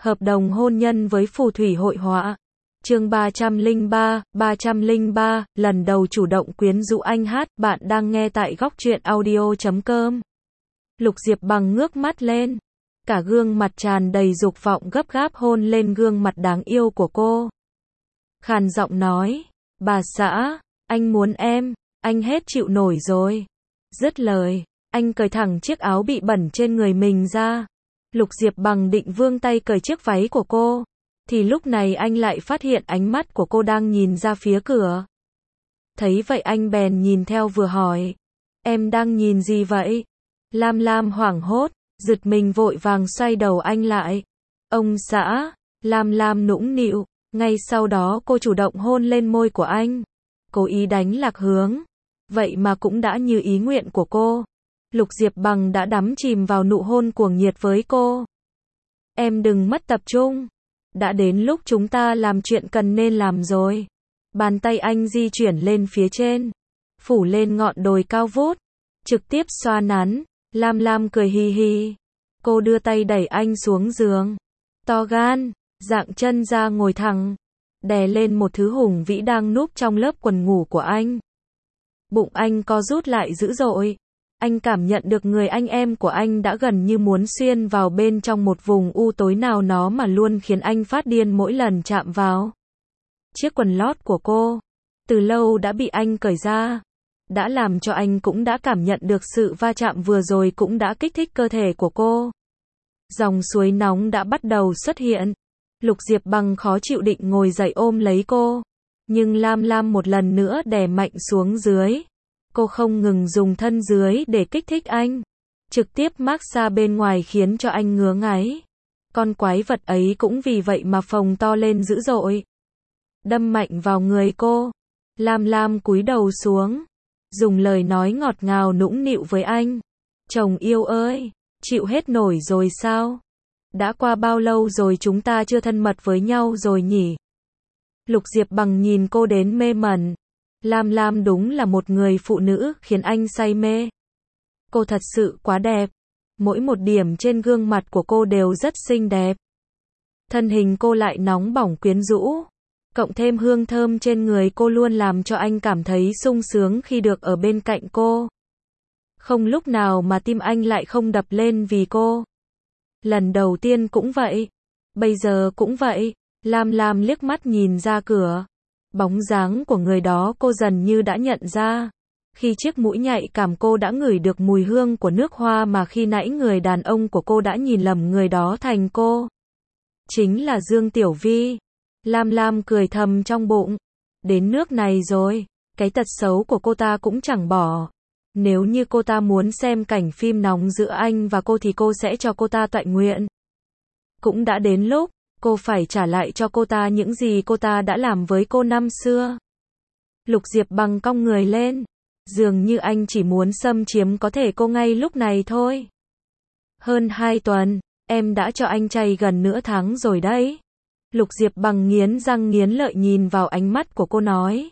Hợp đồng hôn nhân với phù thủy hội họa. Chương 303, lần đầu chủ động quyến rũ anh hát, bạn đang nghe tại góc truyện audio.com. Lục Diệp Bằng ngước mắt lên, cả gương mặt tràn đầy dục vọng gấp gáp hôn lên gương mặt đáng yêu của cô. Khàn giọng nói, bà xã, anh muốn em, anh hết chịu nổi rồi. Dứt lời, anh cởi thẳng chiếc áo bị bẩn trên người mình ra. Lục Diệp Bằng định vươn tay cởi chiếc váy của cô, thì lúc này anh lại phát hiện ánh mắt của cô đang nhìn ra phía cửa. Thấy vậy anh bèn nhìn theo vừa hỏi, em đang nhìn gì vậy? Lam Lam hoảng hốt, giật mình vội vàng xoay đầu anh lại. Ông xã, Lam Lam nũng nịu, ngay sau đó cô chủ động hôn lên môi của anh, cố ý đánh lạc hướng. Vậy mà cũng đã như ý nguyện của cô. Lục Diệp Bằng đã đắm chìm vào nụ hôn cuồng nhiệt với cô. Em đừng mất tập trung. Đã đến lúc chúng ta làm chuyện cần nên làm rồi. Bàn tay anh di chuyển lên phía trên, phủ lên ngọn đồi cao vút, trực tiếp xoa nắn. Lam Lam cười hì hì. Cô đưa tay đẩy anh xuống giường. To gan, dạng chân ra ngồi thẳng, đè lên một thứ hùng vĩ đang núp trong lớp quần ngủ của anh. Bụng anh co rút lại dữ dội. Anh cảm nhận được người anh em của anh đã gần như muốn xuyên vào bên trong một vùng u tối nào nó mà luôn khiến anh phát điên mỗi lần chạm vào. Chiếc quần lót của cô, từ lâu đã bị anh cởi ra, đã làm cho anh cũng đã cảm nhận được sự va chạm vừa rồi cũng đã kích thích cơ thể của cô. Dòng suối nóng đã bắt đầu xuất hiện. Lục Diệp Bằng khó chịu định ngồi dậy ôm lấy cô, nhưng Lam Lam một lần nữa đè mạnh xuống dưới. Cô không ngừng dùng thân dưới để kích thích anh, trực tiếp massage bên ngoài khiến cho anh ngứa ngáy. Con quái vật ấy cũng vì vậy mà phồng to lên dữ dội, đâm mạnh vào người cô. Lam Lam cúi đầu xuống, dùng lời nói ngọt ngào nũng nịu với anh. Chồng yêu ơi, chịu hết nổi rồi sao? Đã qua bao lâu rồi chúng ta chưa thân mật với nhau rồi nhỉ? Lục Diệp Bằng nhìn cô đến mê mẩn. Lam Lam đúng là một người phụ nữ khiến anh say mê. Cô thật sự quá đẹp. Mỗi một điểm trên gương mặt của cô đều rất xinh đẹp. Thân hình cô lại nóng bỏng quyến rũ. Cộng thêm hương thơm trên người cô luôn làm cho anh cảm thấy sung sướng khi được ở bên cạnh cô. Không lúc nào mà tim anh lại không đập lên vì cô. Lần đầu tiên cũng vậy. Bây giờ cũng vậy. Lam Lam liếc mắt nhìn ra cửa. Bóng dáng của người đó cô dần như đã nhận ra. Khi chiếc mũi nhạy cảm cô đã ngửi được mùi hương của nước hoa mà khi nãy người đàn ông của cô đã nhìn lầm người đó thành cô. Chính là Dương Tiểu Vi. Lam Lam cười thầm trong bụng. Đến nước này rồi, cái tật xấu của cô ta cũng chẳng bỏ. Nếu như cô ta muốn xem cảnh phim nóng giữa anh và cô thì cô sẽ cho cô ta toại nguyện. Cũng đã đến lúc cô phải trả lại cho cô ta những gì cô ta đã làm với cô năm xưa. Lục Diệp Bằng cong người lên. Dường như anh chỉ muốn xâm chiếm có thể cô ngay lúc này thôi. Hơn 2 tuần, em đã cho anh chay gần nửa tháng rồi đấy. Lục Diệp Bằng nghiến răng nghiến lợi nhìn vào ánh mắt của cô nói.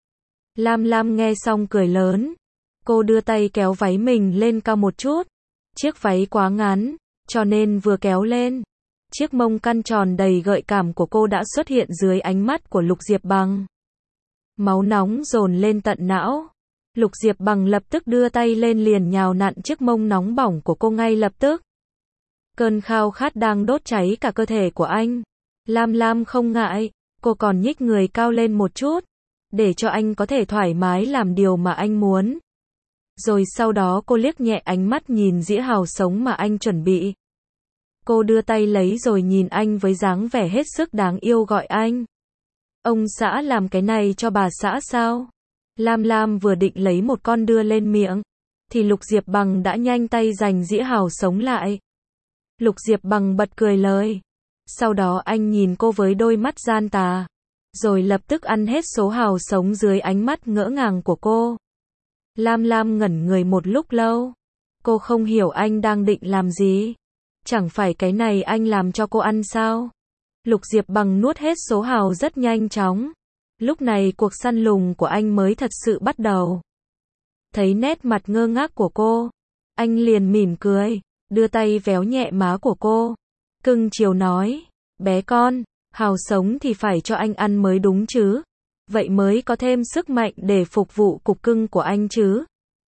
Lam Lam nghe xong cười lớn. Cô đưa tay kéo váy mình lên cao một chút. Chiếc váy quá ngắn, cho nên vừa kéo lên, chiếc mông căn tròn đầy gợi cảm của cô đã xuất hiện dưới ánh mắt của Lục Diệp Bằng. Máu nóng dồn lên tận não. Lục Diệp Bằng lập tức đưa tay lên liền nhào nặn chiếc mông nóng bỏng của cô ngay lập tức. Cơn khao khát đang đốt cháy cả cơ thể của anh. Lam Lam không ngại, cô còn nhích người cao lên một chút, để cho anh có thể thoải mái làm điều mà anh muốn. Rồi sau đó cô liếc nhẹ ánh mắt nhìn dĩa hào sống mà anh chuẩn bị. Cô đưa tay lấy rồi nhìn anh với dáng vẻ hết sức đáng yêu gọi anh. Ông xã làm cái này cho bà xã sao? Lam Lam vừa định lấy một con đưa lên miệng, thì Lục Diệp Bằng đã nhanh tay giành dĩa hào sống lại. Lục Diệp Bằng bật cười lời. Sau đó anh nhìn cô với đôi mắt gian tà, rồi lập tức ăn hết số hào sống dưới ánh mắt ngỡ ngàng của cô. Lam Lam ngẩn người một lúc lâu. Cô không hiểu anh đang định làm gì. Chẳng phải cái này anh làm cho cô ăn sao? Lục Diệp Bằng nuốt hết số hào rất nhanh chóng. Lúc này cuộc săn lùng của anh mới thật sự bắt đầu. Thấy nét mặt ngơ ngác của cô, anh liền mỉm cười, đưa tay véo nhẹ má của cô. Cưng chiều nói, Bé con, hào sống thì phải cho anh ăn mới đúng chứ. Vậy mới có thêm sức mạnh để phục vụ cục cưng của anh chứ.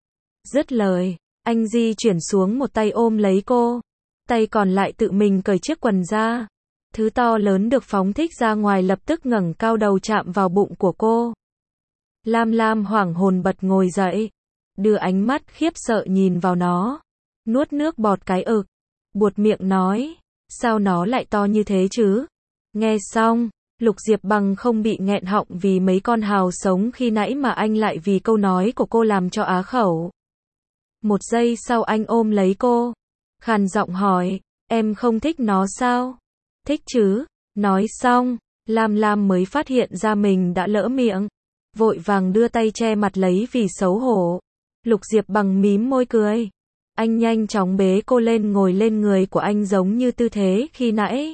Dứt lời, anh di chuyển xuống một tay ôm lấy cô. Tay còn lại tự mình cởi chiếc quần ra. Thứ to lớn được phóng thích ra ngoài lập tức ngẩng cao đầu chạm vào bụng của cô. Lam Lam hoảng hồn bật ngồi dậy. Đưa ánh mắt khiếp sợ nhìn vào nó. Nuốt nước bọt cái ực. Buột miệng nói. Sao nó lại to như thế chứ? Nghe xong, Lục Diệp Bằng không bị nghẹn họng vì mấy con hào sống khi nãy mà anh lại vì câu nói của cô làm cho á khẩu. Một giây sau anh ôm lấy cô. Khàn giọng hỏi, em không thích nó sao? Thích chứ. Nói xong, Lam Lam mới phát hiện ra mình đã lỡ miệng. Vội vàng đưa tay che mặt lấy vì xấu hổ. Lục Diệp Bằng mím môi cười. Anh nhanh chóng bế cô lên ngồi lên người của anh giống như tư thế khi nãy.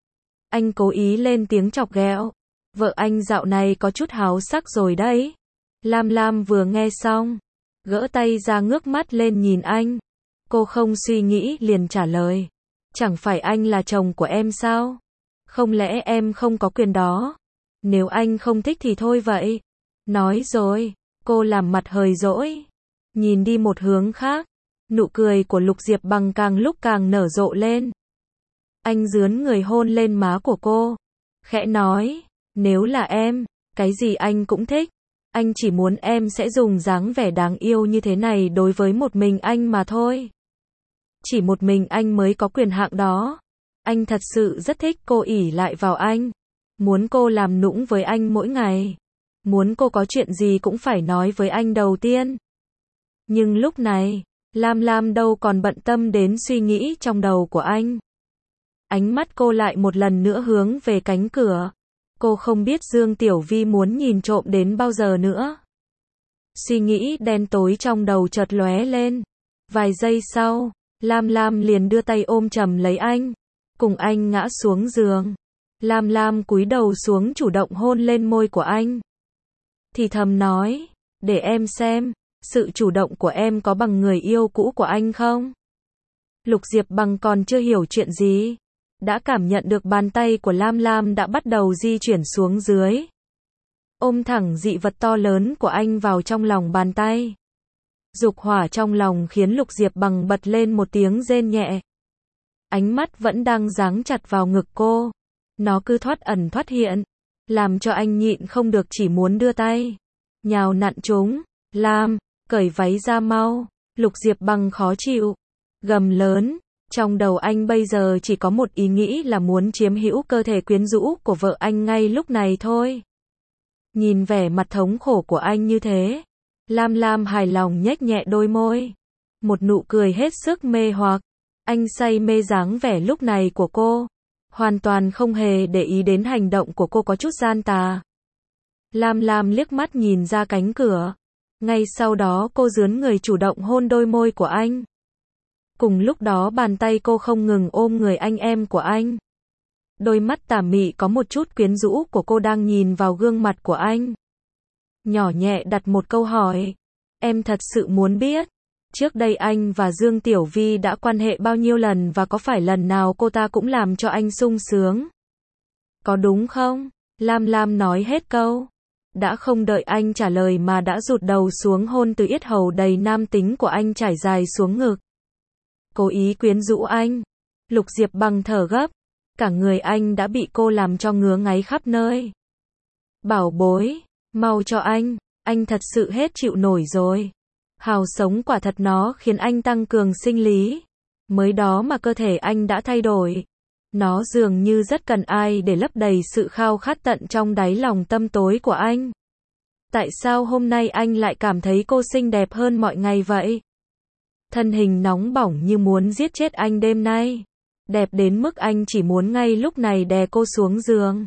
Anh cố ý lên tiếng chọc ghẹo. Vợ anh dạo này có chút háo sắc rồi đấy. Lam Lam vừa nghe xong, gỡ tay ra ngước mắt lên nhìn anh. Cô không suy nghĩ liền trả lời. Chẳng phải anh là chồng của em sao? Không lẽ em không có quyền đó? Nếu anh không thích thì thôi vậy. Nói rồi, cô làm mặt hờn dỗi. Nhìn đi một hướng khác. Nụ cười của Lục Diệp Bằng càng lúc càng nở rộ lên. Anh dướn người hôn lên má của cô. Khẽ nói, nếu là em, cái gì anh cũng thích. Anh chỉ muốn em sẽ dùng dáng vẻ đáng yêu như thế này đối với một mình anh mà thôi. Chỉ một mình anh mới có quyền hạn đó. Anh thật sự rất thích cô ỷ lại vào anh. Muốn cô làm nũng với anh mỗi ngày. Muốn cô có chuyện gì cũng phải nói với anh đầu tiên. Nhưng lúc này, Lam Lam đâu còn bận tâm đến suy nghĩ trong đầu của anh. Ánh mắt cô lại một lần nữa hướng về cánh cửa. Cô không biết Dương Tiểu Vi muốn nhìn trộm đến bao giờ nữa. Suy nghĩ đen tối trong đầu chợt lóe lên. Vài giây sau, Lam Lam liền đưa tay ôm chầm lấy anh. Cùng anh ngã xuống giường. Lam Lam cúi đầu xuống chủ động hôn lên môi của anh. Thì thầm nói, để em xem, sự chủ động của em có bằng người yêu cũ của anh không? Lục Diệp Bằng còn chưa hiểu chuyện gì. Đã cảm nhận được bàn tay của Lam Lam đã bắt đầu di chuyển xuống dưới. Ôm thẳng dị vật to lớn của anh vào trong lòng bàn tay. Dục hỏa trong lòng khiến Lục Diệp Bằng bật lên một tiếng rên nhẹ. Ánh mắt vẫn đang giáng chặt vào ngực cô. Nó cứ thoát ẩn thoát hiện. Làm cho anh nhịn không được chỉ muốn đưa tay. Nhào nặn chúng. Lam, cởi váy ra mau. Lục Diệp Bằng khó chịu. Gầm lớn. Trong đầu anh bây giờ chỉ có một ý nghĩ là muốn chiếm hữu cơ thể quyến rũ của vợ anh ngay lúc này thôi. Nhìn vẻ mặt thống khổ của anh như thế. Lam Lam hài lòng nhếch nhẹ đôi môi. Một nụ cười hết sức mê hoặc. Anh say mê dáng vẻ lúc này của cô. Hoàn toàn không hề để ý đến hành động của cô có chút gian tà. Lam Lam liếc mắt nhìn ra cánh cửa. Ngay sau đó cô dướn người chủ động hôn đôi môi của anh. Cùng lúc đó bàn tay cô không ngừng ôm người anh em của anh. Đôi mắt tà mị có một chút quyến rũ của cô đang nhìn vào gương mặt của anh. Nhỏ nhẹ đặt một câu hỏi. Em thật sự muốn biết, trước đây anh và Dương Tiểu Vi đã quan hệ bao nhiêu lần và có phải lần nào cô ta cũng làm cho anh sung sướng? Có đúng không? Lam Lam nói hết câu. Đã không đợi anh trả lời mà đã rụt đầu xuống hôn từ yết hầu đầy nam tính của anh trải dài xuống ngực. Cố ý quyến rũ anh. Lục Diệp Bằng thở gấp. Cả người anh đã bị cô làm cho ngứa ngáy khắp nơi. Bảo bối, mau cho anh thật sự hết chịu nổi rồi. Hào sống quả thật nó khiến anh tăng cường sinh lý. Mới đó mà cơ thể anh đã thay đổi. Nó dường như rất cần ai để lấp đầy sự khao khát tận trong đáy lòng tâm tối của anh. Tại sao hôm nay anh lại cảm thấy cô xinh đẹp hơn mọi ngày vậy? Thân hình nóng bỏng như muốn giết chết anh đêm nay. Đẹp đến mức anh chỉ muốn ngay lúc này đè cô xuống giường.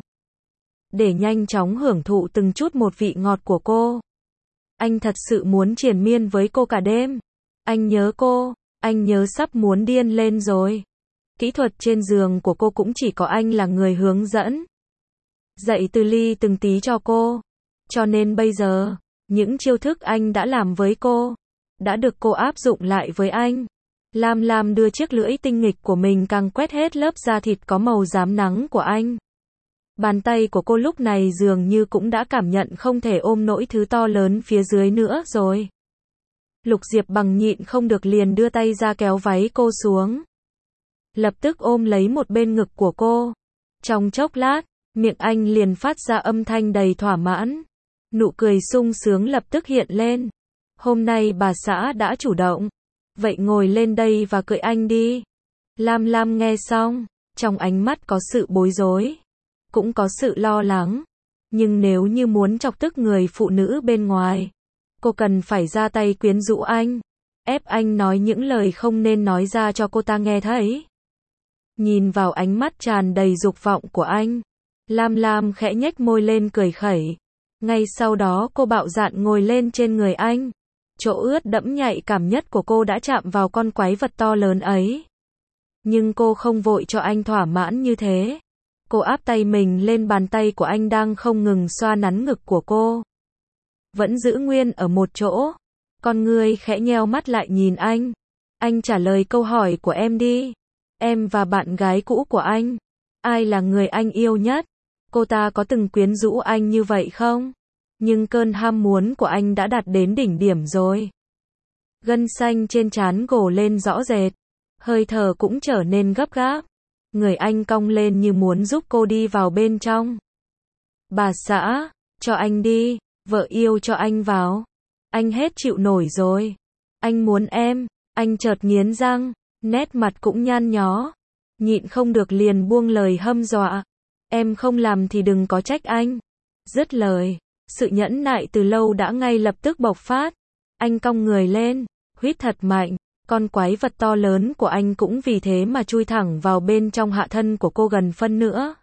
Để nhanh chóng hưởng thụ từng chút một vị ngọt của cô. Anh thật sự muốn triền miên với cô cả đêm. Anh nhớ cô, anh nhớ sắp muốn điên lên rồi. Kỹ thuật trên giường của cô cũng chỉ có anh là người hướng dẫn. Dạy từ ly từng tí cho cô. Cho nên bây giờ, những chiêu thức anh đã làm với cô, đã được cô áp dụng lại với anh. Lam Lam đưa chiếc lưỡi tinh nghịch của mình càng quét hết lớp da thịt có màu rám nắng của anh. Bàn tay của cô lúc này dường như cũng đã cảm nhận không thể ôm nỗi thứ to lớn phía dưới nữa rồi. Lục Diệp Bằng nhịn không được liền đưa tay ra kéo váy cô xuống. Lập tức ôm lấy một bên ngực của cô. Trong chốc lát, miệng anh liền phát ra âm thanh đầy thỏa mãn. Nụ cười sung sướng lập tức hiện lên. Hôm nay bà xã đã chủ động. Vậy ngồi lên đây và cưỡi anh đi. Lam Lam nghe xong, trong ánh mắt có sự bối rối, cũng có sự lo lắng. Nhưng nếu như muốn chọc tức người phụ nữ bên ngoài, cô cần phải ra tay quyến rũ anh, ép anh nói những lời không nên nói ra cho cô ta nghe thấy. Nhìn vào ánh mắt tràn đầy dục vọng của anh, Lam Lam khẽ nhếch môi lên cười khẩy. Ngay sau đó cô bạo dạn ngồi lên trên người anh. Chỗ ướt đẫm nhạy cảm nhất của cô đã chạm vào con quái vật to lớn ấy. Nhưng cô không vội cho anh thỏa mãn như thế. Cô áp tay mình lên bàn tay của anh đang không ngừng xoa nắn ngực của cô. Vẫn giữ nguyên ở một chỗ. Con ngươi khẽ nheo mắt lại nhìn anh. Anh trả lời câu hỏi của em đi. Em và bạn gái cũ của anh, ai là người anh yêu nhất? Cô ta có từng quyến rũ anh như vậy không? Nhưng cơn ham muốn của anh đã đạt đến đỉnh điểm rồi. Gân xanh trên trán gồ lên rõ rệt. Hơi thở cũng trở nên gấp gáp. Người anh cong lên như muốn giúp cô đi vào bên trong. Bà xã, cho anh đi, vợ yêu cho anh vào. Anh hết chịu nổi rồi. Anh muốn em, anh chợt nghiến răng, nét mặt cũng nhăn nhó. Nhịn không được liền buông lời hăm dọa. Em không làm thì đừng có trách anh. Dứt lời, sự nhẫn nại từ lâu đã ngay lập tức bộc phát. Anh cong người lên, huýt thật mạnh. Con quái vật to lớn của anh cũng vì thế mà chui thẳng vào bên trong hạ thân của cô gần phân nữa.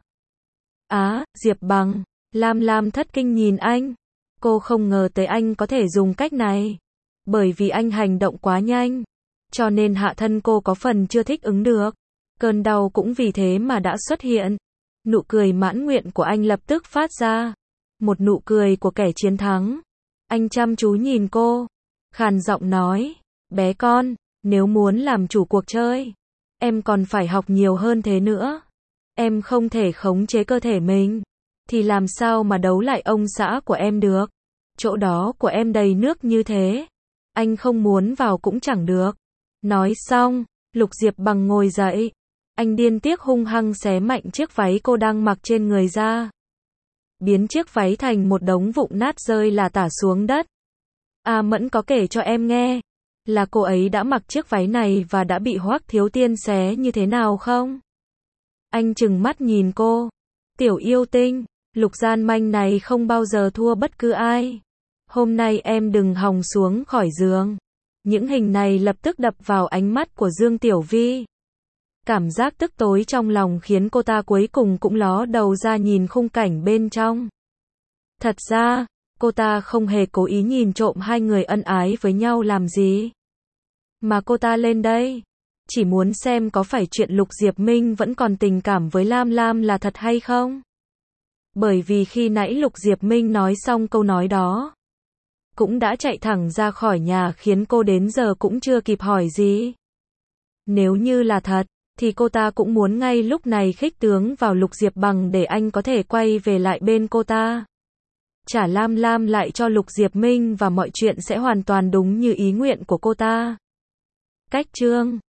Diệp Bằng. Lam Lam thất kinh nhìn anh. Cô không ngờ tới anh có thể dùng cách này. Bởi vì anh hành động quá nhanh, cho nên hạ thân cô có phần chưa thích ứng được. Cơn đau cũng vì thế mà đã xuất hiện. Nụ cười mãn nguyện của anh lập tức phát ra. Một nụ cười của kẻ chiến thắng. Anh chăm chú nhìn cô, khàn giọng nói, bé con, nếu muốn làm chủ cuộc chơi, em còn phải học nhiều hơn thế nữa. Em không thể khống chế cơ thể mình, thì làm sao mà đấu lại ông xã của em được. Chỗ đó của em đầy nước như thế, anh không muốn vào cũng chẳng được. Nói xong, Lục Diệp Bằng ngồi dậy. Anh điên tiết hung hăng xé mạnh chiếc váy cô đang mặc trên người ra. Biến chiếc váy thành một đống vụn nát rơi là tả xuống đất. Mẫn có kể cho em nghe, là cô ấy đã mặc chiếc váy này và đã bị Hoắc Thiếu Tiên xé như thế nào không? Anh trừng mắt nhìn cô. Tiểu yêu tinh, Lục gian manh này không bao giờ thua bất cứ ai. Hôm nay em đừng hòng xuống khỏi giường. Những hình này lập tức đập vào ánh mắt của Dương Tiểu Vi. Cảm giác tức tối trong lòng khiến cô ta cuối cùng cũng ló đầu ra nhìn khung cảnh bên trong. Thật ra, cô ta không hề cố ý nhìn trộm hai người ân ái với nhau làm gì. Mà cô ta lên đây, chỉ muốn xem có phải chuyện Lục Diệp Minh vẫn còn tình cảm với Lam Lam là thật hay không. Bởi vì khi nãy Lục Diệp Minh nói xong câu nói đó, cũng đã chạy thẳng ra khỏi nhà khiến cô đến giờ cũng chưa kịp hỏi gì. Nếu như là thật, thì cô ta cũng muốn ngay lúc này khích tướng vào Lục Diệp Bằng để anh có thể quay về lại bên cô ta. Trả Lam Lam lại cho Lục Diệp Minh và mọi chuyện sẽ hoàn toàn đúng như ý nguyện của cô ta. Cách chương